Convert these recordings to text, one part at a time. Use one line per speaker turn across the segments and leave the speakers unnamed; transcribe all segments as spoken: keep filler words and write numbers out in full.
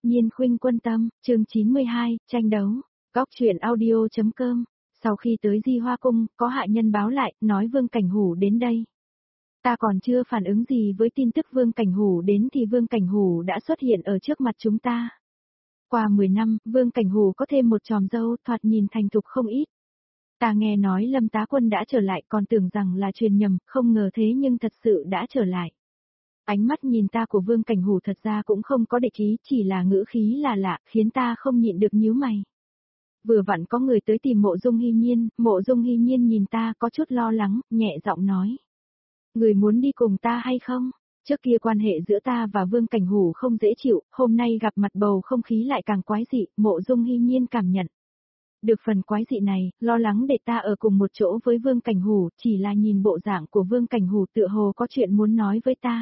Nhiên khuynh quân tâm, chương chín mươi hai, tranh đấu. Góc truyện audio.com. Sau khi tới Di Hoa Cung, có hạ nhân báo lại, nói Vương Cảnh Hủ đến đây. Ta còn chưa phản ứng gì với tin tức Vương Cảnh Hủ đến thì Vương Cảnh Hủ đã xuất hiện ở trước mặt chúng ta. Qua mười năm, Vương Cảnh Hủ có thêm một tròm dâu, thoạt nhìn thành thục không ít. Ta nghe nói Lâm Tá Quân đã trở lại, còn tưởng rằng là truyền nhầm, không ngờ thế nhưng thật sự đã trở lại. Ánh mắt nhìn ta của Vương Cảnh Hủ thật ra cũng không có địch ý, chỉ là ngữ khí là lạ, khiến ta không nhịn được nhíu mày. Vừa vặn có người tới tìm Mộ Dung Hy Nhiên, Mộ Dung Hy Nhiên nhìn ta có chút lo lắng, nhẹ giọng nói. Người muốn đi cùng ta hay không? Trước kia quan hệ giữa ta và Vương Cảnh Hủ không dễ chịu, hôm nay gặp mặt bầu không khí lại càng quái dị, Mộ Dung Hy Nhiên cảm nhận. Được phần quái dị này, lo lắng để ta ở cùng một chỗ với Vương Cảnh Hủ, chỉ là nhìn bộ dạng của Vương Cảnh Hủ tựa hồ có chuyện muốn nói với ta.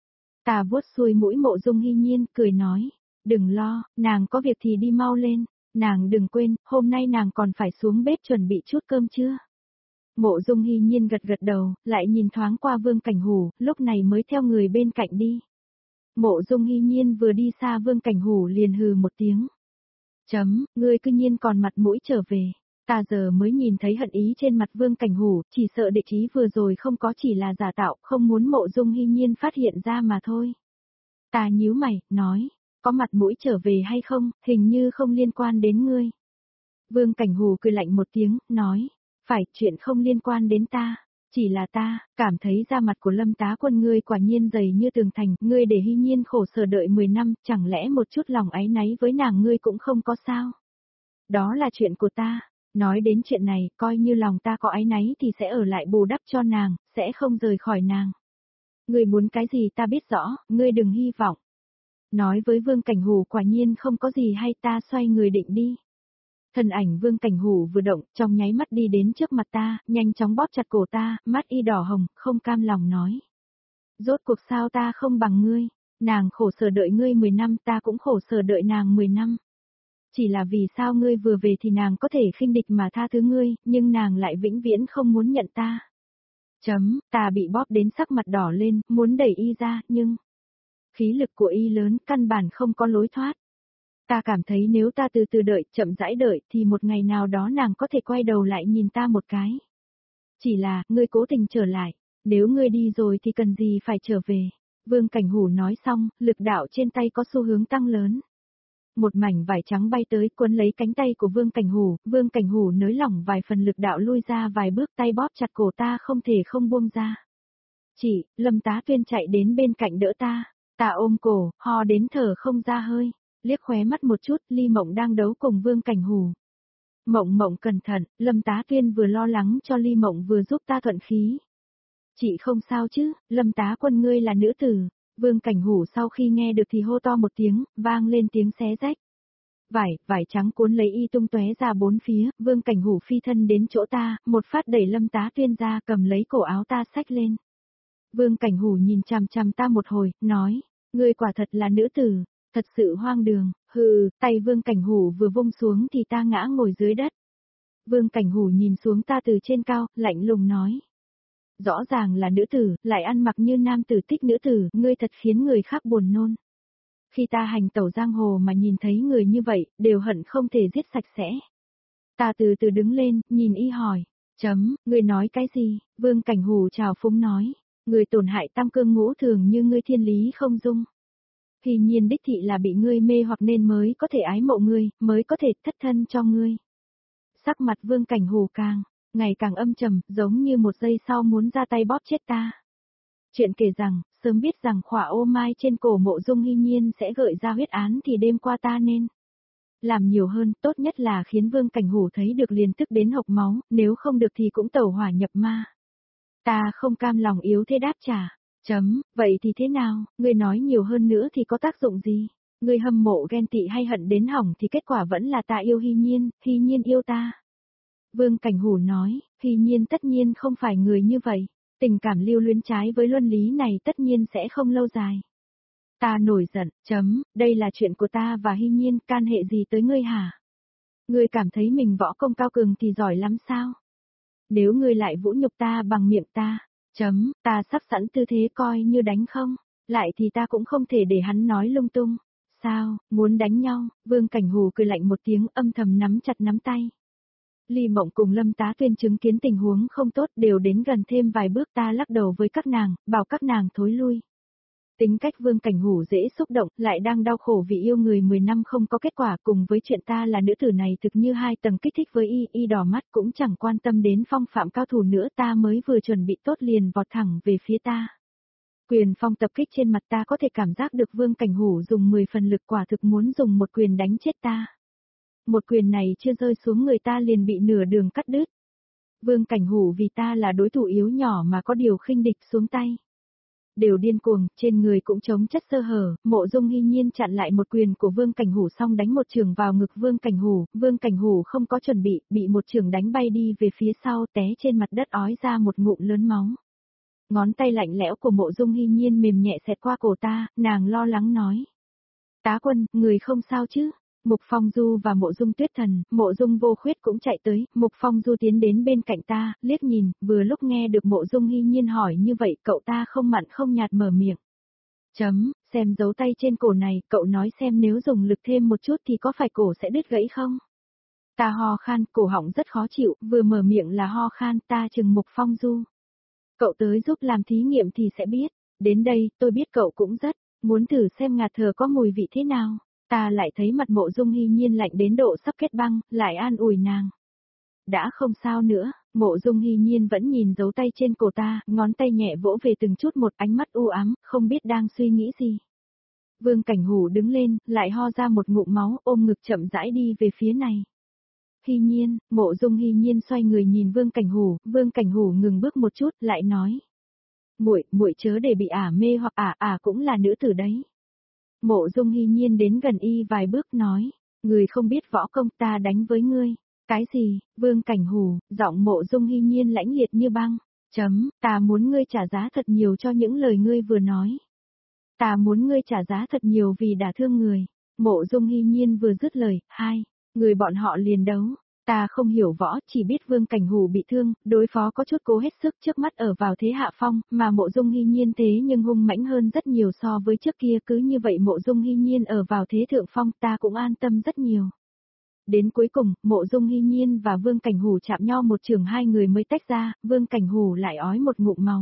Ta vuốt xuôi mũi Mộ Dung Hy Nhiên, cười nói, đừng lo, nàng có việc thì đi mau lên, nàng đừng quên, hôm nay nàng còn phải xuống bếp chuẩn bị chút cơm chưa? Mộ Dung Hy Nhiên gật gật đầu, lại nhìn thoáng qua Vương Cảnh Hủ, lúc này mới theo người bên cạnh đi. Mộ Dung Hy Nhiên vừa đi xa Vương Cảnh Hủ liền hừ một tiếng. Chấm, ngươi cư nhiên còn mặt mũi trở về. Ta giờ mới nhìn thấy hận ý trên mặt Vương Cảnh Hủ, chỉ sợ địch ý vừa rồi không có chỉ là giả tạo, không muốn Mộ Dung Hy Nhiên phát hiện ra mà thôi. Ta nhíu mày, nói, có mặt mũi trở về hay không, hình như không liên quan đến ngươi. Vương Cảnh Hủ cười lạnh một tiếng, nói, phải, chuyện không liên quan đến ta, chỉ là ta, cảm thấy da mặt của Lâm Tá Quân ngươi quả nhiên dày như tường thành, ngươi để Hy Nhiên khổ sở đợi mười năm, chẳng lẽ một chút lòng áy náy với nàng ngươi cũng không có sao? Đó là chuyện của ta. Nói đến chuyện này, coi như lòng ta có áy náy thì sẽ ở lại bù đắp cho nàng, sẽ không rời khỏi nàng. Ngươi muốn cái gì ta biết rõ, ngươi đừng hy vọng. Nói với Vương Cảnh Hủ quả nhiên không có gì hay, ta xoay người định đi. Thân ảnh Vương Cảnh Hủ vừa động, trong nháy mắt đi đến trước mặt ta, nhanh chóng bóp chặt cổ ta, mắt y đỏ hồng, không cam lòng nói. Rốt cuộc sao ta không bằng ngươi, nàng khổ sở đợi ngươi mười năm, ta cũng khổ sở đợi nàng mười năm. Chỉ là vì sao ngươi vừa về thì nàng có thể khinh địch mà tha thứ ngươi, nhưng nàng lại vĩnh viễn không muốn nhận ta. Chấm, ta bị bóp đến sắc mặt đỏ lên, muốn đẩy y ra, nhưng... khí lực của y lớn, căn bản không có lối thoát. Ta cảm thấy nếu ta từ từ đợi, chậm rãi đợi, thì một ngày nào đó nàng có thể quay đầu lại nhìn ta một cái. Chỉ là, ngươi cố tình trở lại, nếu ngươi đi rồi thì cần gì phải trở về. Vương Cảnh Hủ nói xong, lực đạo trên tay có xu hướng tăng lớn. Một mảnh vải trắng bay tới cuốn lấy cánh tay của Vương Cảnh Hủ, Vương Cảnh Hủ nới lỏng vài phần lực đạo lui ra vài bước, tay bóp chặt cổ ta không thể không buông ra. Chỉ, Lâm Tá Tuyên chạy đến bên cạnh đỡ ta, ta ôm cổ, ho đến thở không ra hơi, liếc khóe mắt một chút, Ly Mộng đang đấu cùng Vương Cảnh Hủ. Mộng Mộng cẩn thận, Lâm Tá Tuyên vừa lo lắng cho Ly Mộng vừa giúp ta thuận khí. Chị không sao chứ, Lâm Tá Quân ngươi là nữ tử. Vương Cảnh Hủ sau khi nghe được thì hô to một tiếng, vang lên tiếng xé rách. Vải, vải trắng cuốn lấy y tung tóe ra bốn phía, Vương Cảnh Hủ phi thân đến chỗ ta, một phát đẩy Lâm Tá Tuyên ra, cầm lấy cổ áo ta xách lên. Vương Cảnh Hủ nhìn chằm chằm ta một hồi, nói, ngươi quả thật là nữ tử, thật sự hoang đường, hừ, tay Vương Cảnh Hủ vừa vung xuống thì ta ngã ngồi dưới đất. Vương Cảnh Hủ nhìn xuống ta từ trên cao, lạnh lùng nói. Rõ ràng là nữ tử, lại ăn mặc như nam tử thích nữ tử, ngươi thật khiến người khác buồn nôn. Khi ta hành tẩu giang hồ mà nhìn thấy người như vậy, đều hận không thể giết sạch sẽ. Ta từ từ đứng lên, nhìn y hỏi, chấm, ngươi nói cái gì? Vương Cảnh Hủ trào phúng nói, người tổn hại tam cương ngũ thường như ngươi thiên lý không dung. Thì nhiên đích thị là bị ngươi mê hoặc nên mới có thể ái mộ ngươi, mới có thể thất thân cho ngươi. Sắc mặt Vương Cảnh Hủ càng ngày càng âm trầm, giống như một giây sau muốn ra tay bóp chết ta. Chuyện kể rằng, sớm biết rằng khỏa ô mai trên cổ Mộ Dung Hy Nhiên sẽ gợi ra huyết án thì đêm qua ta nên làm nhiều hơn, tốt nhất là khiến Vương Cảnh Hủ thấy được liền tức đến hộc máu, nếu không được thì cũng tẩu hỏa nhập ma. Ta không cam lòng yếu thế đáp trả, chấm, vậy thì thế nào, ngươi nói nhiều hơn nữa thì có tác dụng gì? Ngươi hâm mộ ghen tị hay hận đến hỏng thì kết quả vẫn là ta yêu Hy Nhiên, Hy Nhiên yêu ta. Vương Cảnh Hủ nói, Hy Nhiên tất nhiên không phải người như vậy, tình cảm lưu luyến trái với luân lý này tất nhiên sẽ không lâu dài. Ta nổi giận, chấm, đây là chuyện của ta và Hy Nhiên, can hệ gì tới ngươi hả? Ngươi cảm thấy mình võ công cao cường thì giỏi lắm sao? Nếu ngươi lại vũ nhục ta bằng miệng ta, chấm, ta sắp sẵn tư thế coi như đánh không, lại thì ta cũng không thể để hắn nói lung tung. Sao, muốn đánh nhau? Vương Cảnh Hù cười lạnh một tiếng, âm thầm nắm chặt nắm tay. Ly Mộng cùng Lâm Tá Tuyên chứng kiến tình huống không tốt đều đến gần thêm vài bước, ta lắc đầu với các nàng, bảo các nàng thối lui. Tính cách Vương Cảnh Hù dễ xúc động, lại đang đau khổ vì yêu người mười năm không có kết quả, cùng với chuyện ta là nữ tử này thực như hai tầng kích thích với y, y đỏ mắt cũng chẳng quan tâm đến phong phạm cao thủ nữa, ta mới vừa chuẩn bị tốt liền vọt thẳng về phía ta. Quyền phong tập kích trên mặt ta, có thể cảm giác được Vương Cảnh Hù dùng mười phần lực, quả thực muốn dùng một quyền đánh chết ta. Một quyền này chưa rơi xuống người ta liền bị nửa đường cắt đứt. Vương Cảnh Hù vì ta là đối thủ yếu nhỏ mà có điều khinh địch xuống tay. Đều điên cuồng, trên người cũng chống chất sơ hở, Mộ Dung Hi Nhiên chặn lại một quyền của Vương Cảnh Hù xong đánh một trường vào ngực Vương Cảnh Hù, Vương Cảnh Hù không có chuẩn bị, bị một trường đánh bay đi về phía sau, té trên mặt đất ói ra một ngụm lớn máu. Ngón tay lạnh lẽo của Mộ Dung Hi Nhiên mềm nhẹ xẹt qua cổ ta, nàng lo lắng nói. Tá Quân, người không sao chứ? Mục Phong Du và Mộ Dung Tuyết Thần, Mộ Dung Vô Khuyết cũng chạy tới, Mục Phong Du tiến đến bên cạnh ta, liếc nhìn, vừa lúc nghe được Mộ Dung Hi Nhiên hỏi như vậy, cậu ta không mặn không nhạt mở miệng. Chấm, xem dấu tay trên cổ này, cậu nói xem nếu dùng lực thêm một chút thì có phải cổ sẽ đứt gãy không? Ta ho khan, cổ họng rất khó chịu, vừa mở miệng là ho khan, ta chừng Mục Phong Du. Cậu tới giúp làm thí nghiệm thì sẽ biết, đến đây, tôi biết cậu cũng rất, muốn thử xem ngạt thở có mùi vị thế nào. Ta lại thấy mặt Mộ Dung Hi Nhiên lạnh đến độ sắp kết băng, lại an ủi nàng. Đã không sao nữa, Mộ Dung Hi Nhiên vẫn nhìn dấu tay trên cổ ta, ngón tay nhẹ vỗ về từng chút một, ánh mắt u ám, không biết đang suy nghĩ gì. Vương Cảnh Hù đứng lên, lại ho ra một ngụm máu, ôm ngực chậm rãi đi về phía này. Hi Nhiên, Mộ Dung Hi Nhiên xoay người nhìn Vương Cảnh Hù, Vương Cảnh Hù ngừng bước một chút, lại nói. Muội, muội chớ để bị ả mê hoặc ả, ả cũng là nữ tử đấy. Mộ Dung Hi Nhiên đến gần y vài bước nói, người không biết võ công, ta đánh với ngươi. Cái gì? Vương Cảnh Hù, giọng Mộ Dung Hi Nhiên lãnh liệt như băng. Chấm, ta muốn ngươi trả giá thật nhiều cho những lời ngươi vừa nói. Ta muốn ngươi trả giá thật nhiều vì đã thương người. Mộ Dung Hi Nhiên vừa dứt lời, hai, người bọn họ liền đấu. Ta không hiểu võ, chỉ biết Vương Cảnh Hù bị thương, đối phó có chút cố hết sức, trước mắt ở vào thế hạ phong, mà Mộ Dung Hi Nhiên thế nhưng hung mãnh hơn rất nhiều so với trước kia, cứ như vậy Mộ Dung Hi Nhiên ở vào thế thượng phong, ta cũng an tâm rất nhiều. Đến cuối cùng, Mộ Dung Hi Nhiên và Vương Cảnh Hù chạm nhau một trường, hai người mới tách ra, Vương Cảnh Hù lại ói một ngụm máu.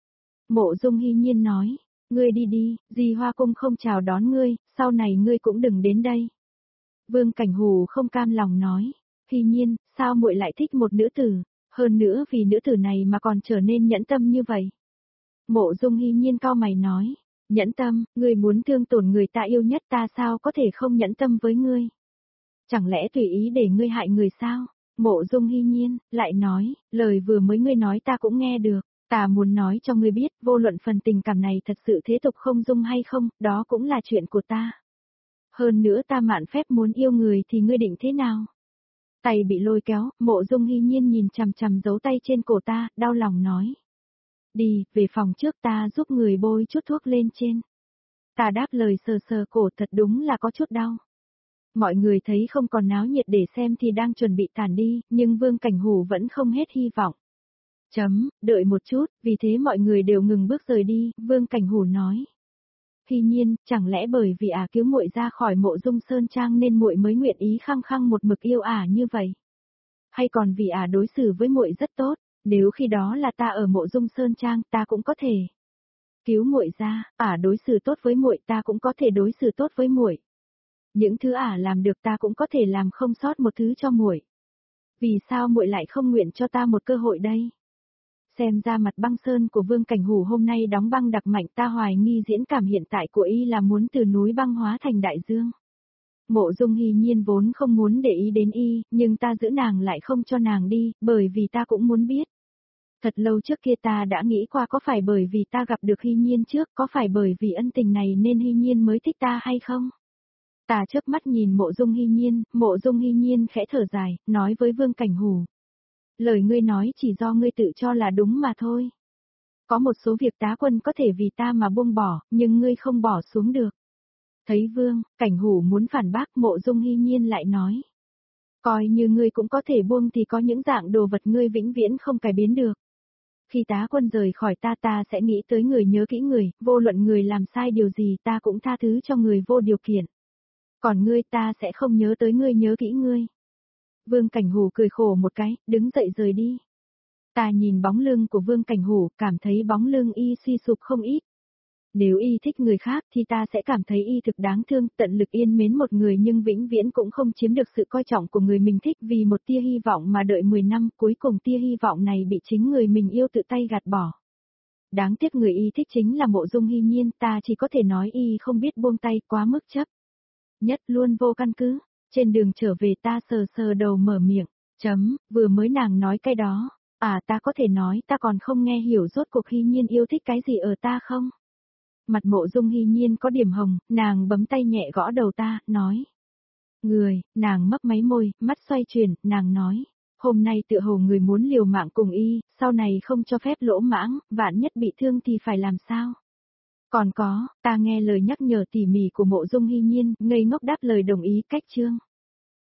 Mộ Dung Hi Nhiên nói, ngươi đi đi, Di Hoa Cung không chào đón ngươi, sau này ngươi cũng đừng đến đây. Vương Cảnh Hù không cam lòng nói. Hi Nhiên, sao muội lại thích một nữ tử, hơn nữa vì nữ tử này mà còn trở nên nhẫn tâm như vậy? Mộ Dung Hi Nhiên cau mày nói, nhẫn tâm, ngươi muốn thương tổn người ta yêu nhất, ta sao có thể không nhẫn tâm với ngươi? Chẳng lẽ tùy ý để ngươi hại người sao? Mộ Dung Hi Nhiên lại nói, lời vừa mới ngươi nói ta cũng nghe được, ta muốn nói cho ngươi biết, vô luận phần tình cảm này thật sự thế tục không dung hay không, đó cũng là chuyện của ta. Hơn nữa ta mạn phép muốn yêu người thì ngươi định thế nào? Tay bị lôi kéo, Mộ Dung Hi Nhiên nhìn chằm chằm dấu tay trên cổ ta, đau lòng nói. Đi, về phòng trước, ta giúp người bôi chút thuốc lên trên. Ta đáp lời sờ sờ cổ, thật đúng là có chút đau. Mọi người thấy không còn náo nhiệt để xem thì đang chuẩn bị tản đi, nhưng Vương Cảnh Hù vẫn không hết hy vọng. Chấm, đợi một chút, vì thế mọi người đều ngừng bước rời đi, Vương Cảnh Hù nói. Hi Nhiên, chẳng lẽ bởi vì ả cứu muội ra khỏi Mộ Dung Sơn Trang nên muội mới nguyện ý khăng khăng một mực yêu ả như vậy? Hay còn vì ả đối xử với muội rất tốt, nếu khi đó là ta ở Mộ Dung Sơn Trang, ta cũng có thể cứu muội ra, ả đối xử tốt với muội, ta cũng có thể đối xử tốt với muội. Những thứ ả làm được ta cũng có thể làm không sót một thứ cho muội. Vì sao muội lại không nguyện cho ta một cơ hội đây? Xem ra mặt băng sơn của Vương Cảnh Hù hôm nay đóng băng đặc mạnh, ta hoài nghi diễn cảm hiện tại của y là muốn từ núi băng hóa thành đại dương. Mộ Dung Hi Nhiên vốn không muốn để ý đến y, nhưng ta giữ nàng lại không cho nàng đi, bởi vì ta cũng muốn biết. Thật lâu trước kia ta đã nghĩ qua có phải bởi vì ta gặp được Hi Nhiên trước, có phải bởi vì ân tình này nên Hi Nhiên mới thích ta hay không? Ta chớp mắt nhìn Mộ Dung Hi Nhiên, Mộ Dung Hi Nhiên khẽ thở dài, nói với Vương Cảnh Hù. Lời ngươi nói chỉ do ngươi tự cho là đúng mà thôi. Có một số việc Tá Quân có thể vì ta mà buông bỏ, nhưng ngươi không bỏ xuống được. Thấy Vương Cảnh Hù muốn phản bác, Mộ Dung Hi Nhiên lại nói. Coi như ngươi cũng có thể buông thì có những dạng đồ vật ngươi vĩnh viễn không cải biến được. Khi Tá Quân rời khỏi ta, ta sẽ nghĩ tới người, nhớ kỹ người, vô luận người làm sai điều gì ta cũng tha thứ cho người vô điều kiện. Còn ngươi ta sẽ không nhớ tới ngươi nhớ kỹ ngươi. Vương Cảnh Hủ cười khổ một cái, đứng dậy rời đi. Ta nhìn bóng lưng của Vương Cảnh Hủ, cảm thấy bóng lưng y suy sụp không ít. Nếu y thích người khác thì ta sẽ cảm thấy y thực đáng thương, tận lực yên mến một người nhưng vĩnh viễn cũng không chiếm được sự coi trọng của người mình thích vì một tia hy vọng mà đợi mười năm, cuối cùng tia hy vọng này bị chính người mình yêu tự tay gạt bỏ. Đáng tiếc người y thích chính là Mộ Dung Hy Nhiên, ta chỉ có thể nói y không biết buông tay, quá mức chấp nhất, luôn vô căn cứ. Trên đường trở về ta sờ sờ đầu mở miệng, chấm, vừa mới nàng nói cái đó, à ta có thể nói ta còn không nghe hiểu rốt cuộc Hy Nhiên yêu thích cái gì ở ta không? Mặt Mộ Dung Hy Nhiên có điểm hồng, nàng bấm tay nhẹ gõ đầu ta, nói. Người, nàng mấp máy môi, mắt xoay chuyển, nàng nói. Hôm nay tựa hồ người muốn liều mạng cùng y, sau này không cho phép lỗ mãng, vạn nhất bị thương thì phải làm sao? Còn có, ta nghe lời nhắc nhở tỉ mỉ của Mộ Dung Hy Nhiên, ngây ngốc đáp lời đồng ý cách chương.